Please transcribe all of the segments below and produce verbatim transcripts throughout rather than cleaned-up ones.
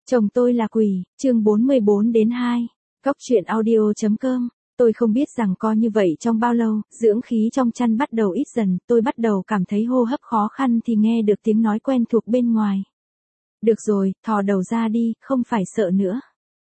Chồng tôi là quỷ, chương bốn mươi bốn đến hai. Cóc truyện audio chấm com. Tôi không biết rằng co như vậy trong bao lâu, dưỡng khí trong chăn bắt đầu ít dần, tôi bắt đầu cảm thấy hô hấp khó khăn thì nghe được tiếng nói quen thuộc bên ngoài. Được rồi, thò đầu ra đi, không phải sợ nữa.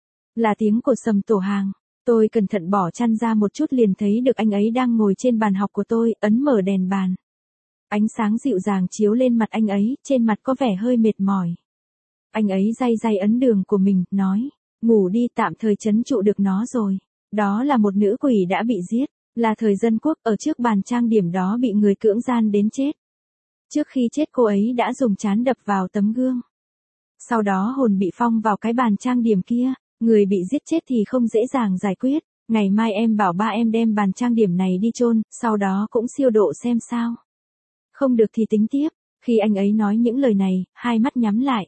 Là tiếng của Sầm Tổ Hàng. Tôi cẩn thận bỏ chăn ra một chút liền thấy được anh ấy đang ngồi trên bàn học của tôi, ấn mở đèn bàn. Ánh sáng dịu dàng chiếu lên mặt anh ấy, trên mặt có vẻ hơi mệt mỏi. Anh ấy day day ấn đường của mình, nói, ngủ đi, tạm thời trấn trụ được nó rồi. Đó là một nữ quỷ đã bị giết, là thời dân quốc, ở trước bàn trang điểm đó bị người cưỡng gian đến chết. Trước khi chết cô ấy đã dùng trán đập vào tấm gương. Sau đó hồn bị phong vào cái bàn trang điểm kia, người bị giết chết thì không dễ dàng giải quyết. Ngày mai em bảo ba em đem bàn trang điểm này đi chôn, sau đó cũng siêu độ xem sao. Không được thì tính tiếp. Khi anh ấy nói những lời này, hai mắt nhắm lại.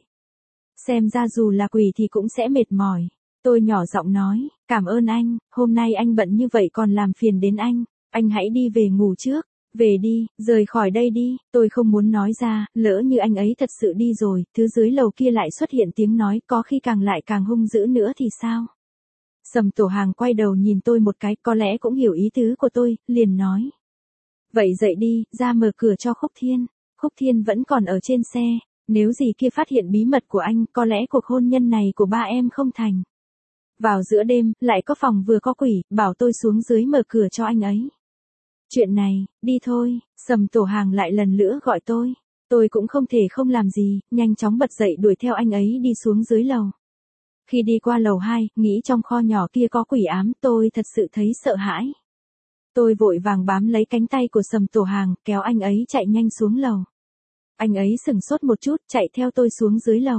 Xem ra dù là quỷ thì cũng sẽ mệt mỏi. Tôi nhỏ giọng nói, cảm ơn anh, hôm nay anh bận như vậy còn làm phiền đến anh. Anh hãy đi về ngủ trước. Về đi, rời khỏi đây đi. Tôi không muốn nói ra, lỡ như anh ấy thật sự đi rồi, thứ dưới lầu kia lại xuất hiện tiếng nói, có khi càng lại càng hung dữ nữa thì sao? Sầm Tổ Hàng quay đầu nhìn tôi một cái, có lẽ cũng hiểu ý tứ của tôi, liền nói. Vậy dậy đi, ra mở cửa cho Khúc Thiên. Khúc Thiên vẫn còn ở trên xe. Nếu gì kia phát hiện bí mật của anh, có lẽ cuộc hôn nhân này của ba em không thành. Vào giữa đêm, lại có phòng vừa có quỷ, bảo tôi xuống dưới mở cửa cho anh ấy. Chuyện này, đi thôi, Sầm Tổ Hàng lại lần nữa gọi tôi. Tôi cũng không thể không làm gì, nhanh chóng bật dậy đuổi theo anh ấy đi xuống dưới lầu. Khi đi qua lầu hai, nghĩ trong kho nhỏ kia có quỷ ám, tôi thật sự thấy sợ hãi. Tôi vội vàng bám lấy cánh tay của Sầm Tổ Hàng, kéo anh ấy chạy nhanh xuống lầu. Anh ấy sửng sốt một chút, chạy theo tôi xuống dưới lầu.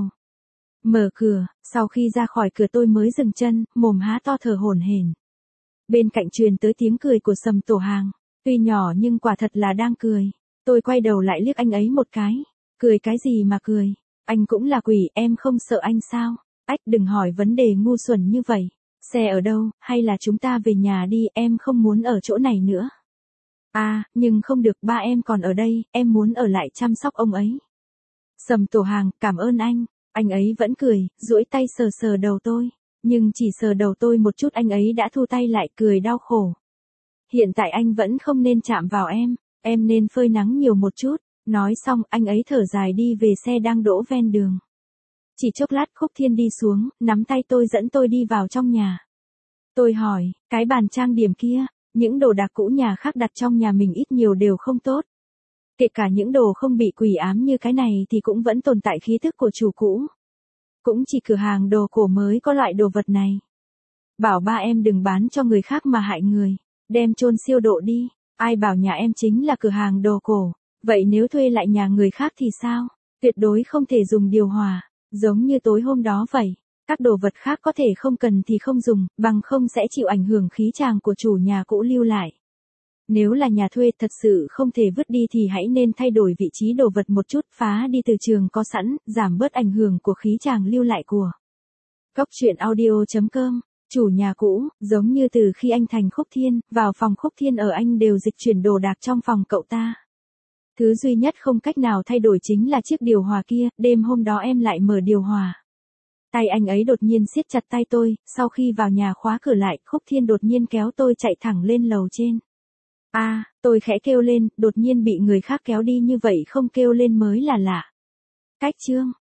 Mở cửa, sau khi ra khỏi cửa tôi mới dừng chân, mồm há to thở hổn hển. Bên cạnh truyền tới tiếng cười của Sầm Tổ Hàng, tuy nhỏ nhưng quả thật là đang cười. Tôi quay đầu lại liếc anh ấy một cái. Cười cái gì mà cười? Anh cũng là quỷ, em không sợ anh sao? Ách, đừng hỏi vấn đề ngu xuẩn như vậy. Xe ở đâu, hay là chúng ta về nhà đi, em không muốn ở chỗ này nữa. À, nhưng không được, ba em còn ở đây, em muốn ở lại chăm sóc ông ấy. Sầm Tổ Hàng, cảm ơn anh. Anh ấy vẫn cười, duỗi tay sờ sờ đầu tôi. Nhưng chỉ sờ đầu tôi một chút anh ấy đã thu tay lại, cười đau khổ. Hiện tại anh vẫn không nên chạm vào em, em nên phơi nắng nhiều một chút. Nói xong, anh ấy thở dài đi về xe đang đỗ ven đường. Chỉ chốc lát Khúc Thiên đi xuống, nắm tay tôi dẫn tôi đi vào trong nhà. Tôi hỏi, cái bàn trang điểm kia, những đồ đạc cũ nhà khác đặt trong nhà mình ít nhiều đều không tốt. Kể cả những đồ không bị quỷ ám như cái này thì cũng vẫn tồn tại khí thức của chủ cũ. Cũng chỉ cửa hàng đồ cổ mới có loại đồ vật này. Bảo ba em đừng bán cho người khác mà hại người, đem chôn siêu độ đi. Ai bảo nhà em chính là cửa hàng đồ cổ, vậy nếu thuê lại nhà người khác thì sao? Tuyệt đối không thể dùng điều hòa, giống như tối hôm đó vậy. Các đồ vật khác có thể không cần thì không dùng, bằng không sẽ chịu ảnh hưởng khí tràng của chủ nhà cũ lưu lại. Nếu là nhà thuê thật sự không thể vứt đi thì hãy nên thay đổi vị trí đồ vật một chút, phá đi từ trường có sẵn, giảm bớt ảnh hưởng của khí tràng lưu lại của. Cóc truyện audio chấm com. Chủ nhà cũ, giống như từ khi anh thành Khúc Thiên, vào phòng Khúc Thiên ở anh đều dịch chuyển đồ đạc trong phòng cậu ta. Thứ duy nhất không cách nào thay đổi chính là chiếc điều hòa kia, đêm hôm đó em lại mở điều hòa. Tay anh ấy đột nhiên siết chặt tay tôi, sau khi vào nhà khóa cửa lại, Khúc Thiên đột nhiên kéo tôi chạy thẳng lên lầu trên. À, tôi khẽ kêu lên, đột nhiên bị người khác kéo đi như vậy không kêu lên mới là lạ. Cách chương.